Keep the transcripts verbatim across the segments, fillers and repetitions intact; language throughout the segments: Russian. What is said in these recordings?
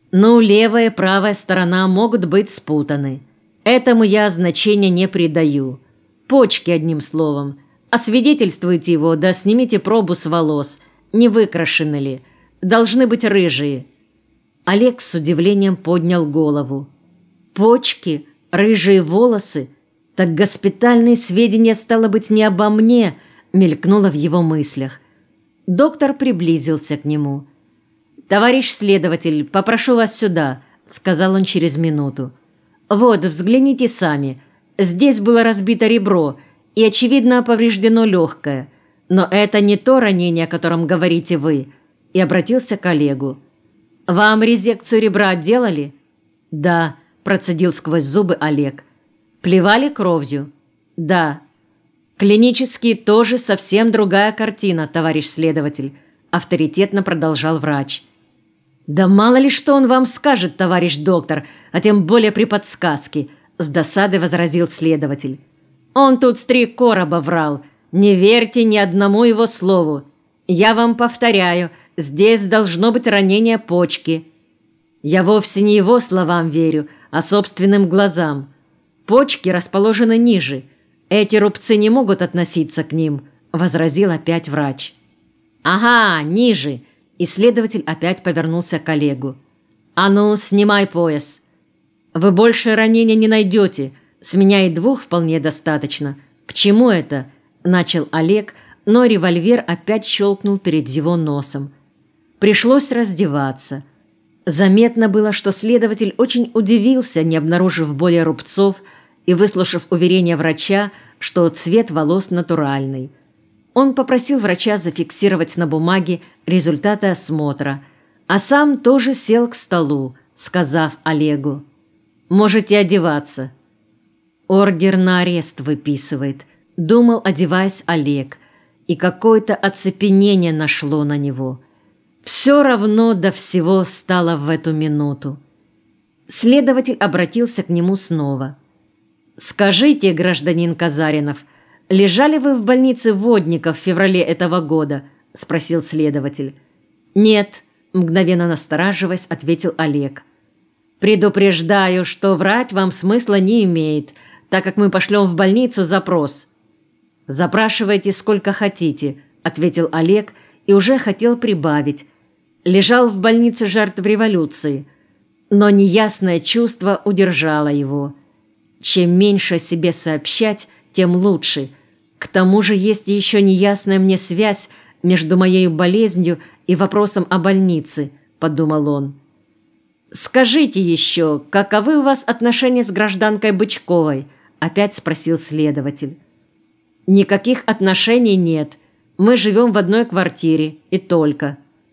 Ну, левая и правая сторона могут быть спутаны. Этому я значения не придаю. Почки, одним словом. Освидетельствуйте его, да снимите пробу с волос. Не выкрашены ли? Должны быть рыжие». Олег с удивлением поднял голову. «Почки? Рыжие волосы? Так госпитальные сведения, стало быть, не обо мне», мелькнуло в его мыслях. Доктор приблизился к нему. «Товарищ следователь, попрошу вас сюда», — сказал он через минуту. «Вот, взгляните сами. Здесь было разбито ребро, и, очевидно, повреждено легкое. Но это не то ранение, о котором говорите вы», — и обратился к Олегу. «Вам резекцию ребра делали?» «Да», — процедил сквозь зубы Олег. «Плевали кровью?» «Да». «Клинически тоже совсем другая картина, товарищ следователь», — авторитетно продолжал врач. «Да мало ли что он вам скажет, товарищ доктор, а тем более при подсказке», — с досадой возразил следователь. «Он тут с три короба врал. Не верьте ни одному его слову. Я вам повторяю, здесь должно быть ранение почки». «Я вовсе не его словам верю, а собственным глазам. Почки расположены ниже. Эти рубцы не могут относиться к ним», — возразил опять врач. «Ага, ниже». Исследователь опять повернулся к Олегу. «А ну, снимай пояс. Вы больше ранения не найдете. С меня и двух вполне достаточно. К чему это?» — начал Олег, но револьвер опять щелкнул перед его носом. Пришлось раздеваться. Заметно было, что следователь очень удивился, не обнаружив более рубцов и выслушав уверение врача, что цвет волос натуральный. Он попросил врача зафиксировать на бумаге результаты осмотра, а сам тоже сел к столу, сказав Олегу: «Можете одеваться». «Ордер на арест выписывает», — думал, одеваясь Олег, и какое-то оцепенение нашло на него. Все равно до всего стало в эту минуту. Следователь обратился к нему снова. «Скажите, гражданин Казаринов, лежали вы в больнице Водников в феврале этого года?» — спросил следователь. «Нет», — мгновенно настораживаясь, ответил Олег. «Предупреждаю, что врать вам смысла не имеет, так как мы пошлем в больницу запрос». «Запрашивайте сколько хотите», — ответил Олег и уже хотел прибавить. Лежал в больнице жертв революции, но неясное чувство удержало его. Чем меньше о себе сообщать, тем лучше. К тому же есть еще неясная мне связь между моей болезнью и вопросом о больнице, подумал он. «Скажите еще, каковы у вас отношения с гражданкой Бычковой?» опять спросил следователь. «Никаких отношений нет. Мы живем в одной квартире, и только».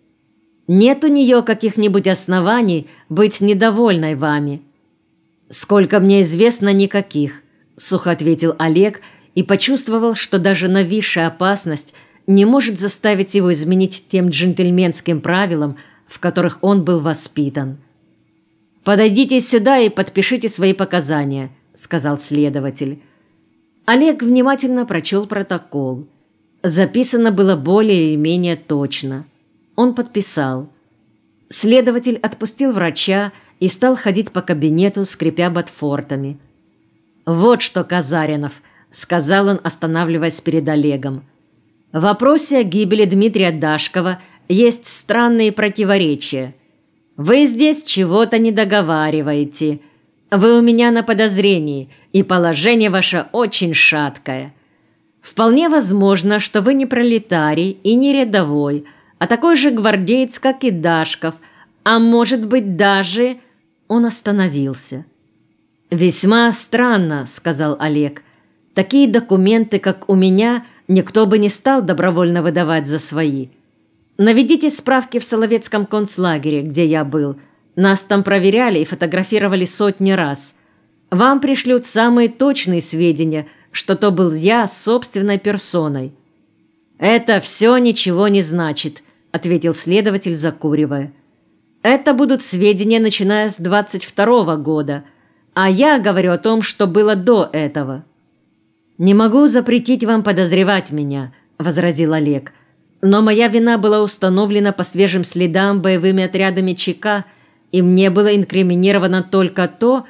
«Нет у нее каких-нибудь оснований быть недовольной вами?» «Сколько мне известно, никаких», — сухо ответил Олег и почувствовал, что даже нависшая опасность не может заставить его изменить тем джентльменским правилам, в которых он был воспитан. «Подойдите сюда и подпишите свои показания», — сказал следователь. Олег внимательно прочел протокол. Записано было более или менее точно. Он подписал. Следователь отпустил врача и стал ходить по кабинету, скрипя ботфортами. «Вот что, Казаринов», — сказал он, останавливаясь перед Олегом. «В вопросе о гибели Дмитрия Дашкова есть странные противоречия. Вы здесь чего-то не договариваете. Вы у меня на подозрении, и положение ваше очень шаткое. Вполне возможно, что вы не пролетарий и не рядовой, а такой же гвардеец, как и Дашков, а может быть даже...» Он остановился. «Весьма странно», — сказал Олег. «Такие документы, как у меня, никто бы не стал добровольно выдавать за свои. Наведите справки в Соловецком концлагере, где я был. Нас там проверяли и фотографировали сотни раз. Вам пришлют самые точные сведения, что то был я собственной персоной». «Это все ничего не значит», — ответил следователь, закуривая. «Это будут сведения, начиная с двадцать второго года, а я говорю о том, что было до этого». «Не могу запретить вам подозревать меня», — возразил Олег. «Но моя вина была установлена по свежим следам боевыми отрядами ЧК, и мне было инкриминировано только то,